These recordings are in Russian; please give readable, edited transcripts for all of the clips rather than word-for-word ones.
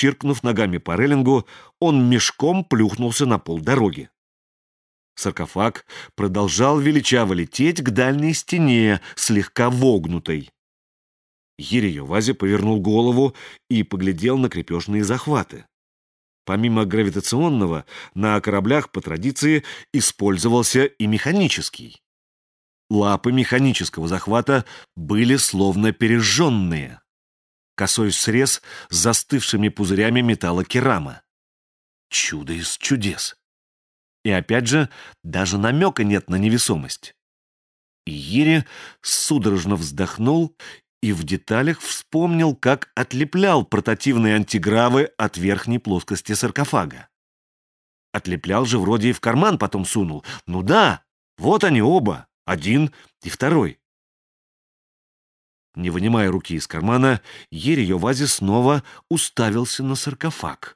чиркнув ногами по рейлингу, он мешком плюхнулся на полдороги. Саркофаг продолжал величаво лететь к дальней стене, слегка вогнутой. Йори-Йовази повернул голову и поглядел на крепежные захваты. Помимо гравитационного, на кораблях по традиции использовался и механический. Лапы механического захвата были словно пережженные. Косой срез с застывшими пузырями металлокерама. Чудо из чудес. И опять же, даже намека нет на невесомость. И Йири судорожно вздохнул и в деталях вспомнил, как отлеплял портативные антигравы от верхней плоскости саркофага. Отлеплял же вроде и в карман потом сунул. Ну да, вот они оба, один и второй. Не вынимая руки из кармана, Йори-Йовази снова уставился на саркофаг.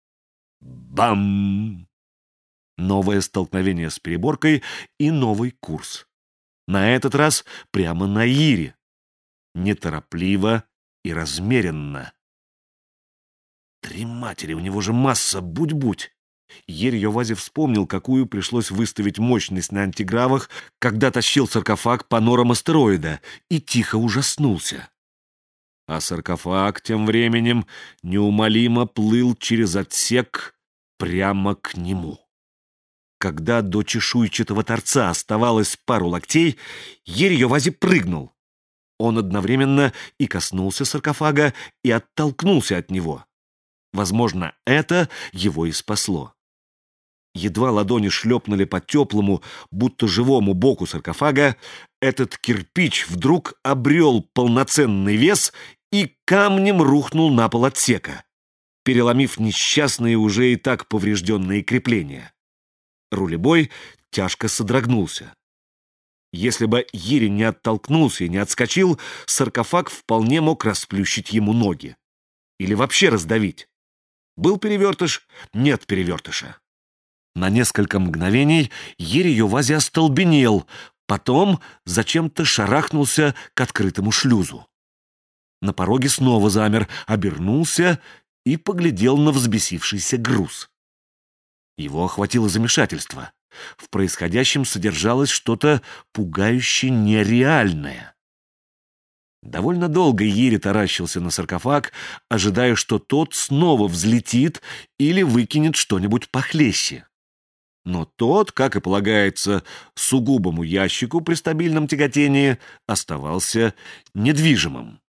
Бам! Новое столкновение с переборкой и новый курс. На этот раз прямо на Йири. Неторопливо и размеренно. Три матери, у него же масса, будь-будь. Йори-Йовази вспомнил, какую пришлось выставить мощность на антигравах, когда тащил саркофаг по норам астероида, и тихо ужаснулся. А саркофаг тем временем неумолимо плыл через отсек прямо к нему. Когда до чешуйчатого торца оставалось пару локтей, Йори-Йовази прыгнул. Он одновременно и коснулся саркофага, и оттолкнулся от него. Возможно, это его и спасло. Едва ладони шлепнули по теплому, будто живому боку саркофага, этот кирпич вдруг обрел полноценный вес и камнем рухнул на пол отсека, переломив несчастные уже и так поврежденные крепления. Рулебой тяжко содрогнулся. Если бы Йири не оттолкнулся и не отскочил, саркофаг вполне мог расплющить ему ноги. Или вообще раздавить. Был перевертыш, нет перевертыша. На несколько мгновений Йори-Йовази остолбенел, потом зачем-то шарахнулся к открытому шлюзу. На пороге снова замер, обернулся и поглядел на взбесившийся груз. Его охватило замешательство. В происходящем содержалось что-то пугающе нереальное. Довольно долго Йири таращился на саркофаг, ожидая, что тот снова взлетит или выкинет что-нибудь похлеще. Но тот, как и полагается сугубому ящику при стабильном тяготении, оставался недвижимым.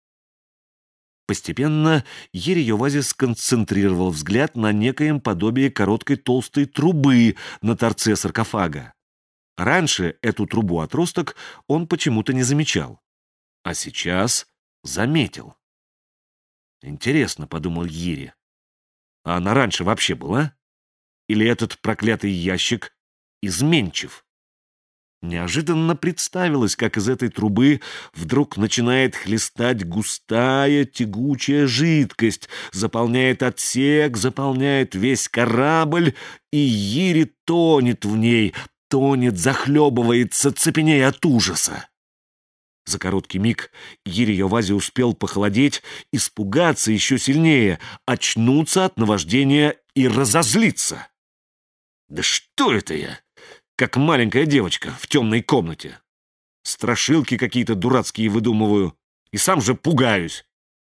Постепенно Йори-Йовази сконцентрировал взгляд на некоем подобии короткой толстой трубы на торце саркофага. Раньше эту трубу-отросток он почему-то не замечал, а сейчас заметил. «Интересно», — подумал Йири, — «а она раньше вообще была? Или этот проклятый ящик изменчив?» Неожиданно представилось, как из этой трубы вдруг начинает хлестать густая тягучая жидкость, заполняет отсек, заполняет весь корабль, и Йири тонет в ней, тонет, захлебывается, цепенея от ужаса. За короткий миг Йори-Йовази успел похолодеть, испугаться еще сильнее, очнуться от наваждения и разозлиться. «Да что это я? Как маленькая девочка в темной комнате. Страшилки какие-то дурацкие выдумываю, и сам же пугаюсь».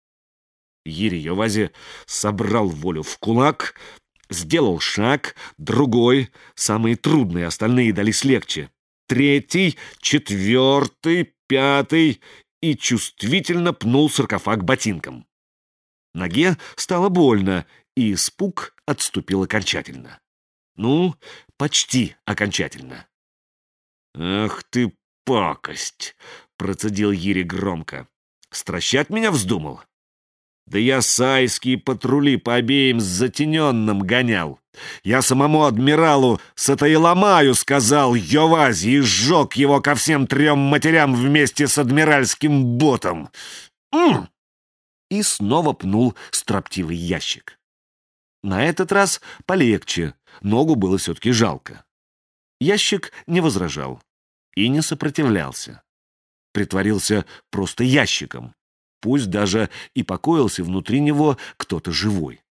Йори-Йовази собрал волю в кулак, сделал шаг, другой, самые трудные, остальные дались легче. Третий, четвертый, пятый, и чувствительно пнул саркофаг ботинком. Ноге стало больно, и испуг отступил окончательно. Ну, почти окончательно. «Ах ты, пакость!» — процедил Йири громко. «Стращать меня вздумал? Да я сайские патрули по обеим затененным гонял. Я самому адмиралу Сатаиламаю сказал Йовази и сжег его ко всем 3 матерям вместе с адмиральским ботом. И снова пнул строптивый ящик. На этот раз полегче, ногу было все-таки жалко. Ящик не возражал и не сопротивлялся. Притворился просто ящиком, пусть даже и покоился внутри него кто-то живой.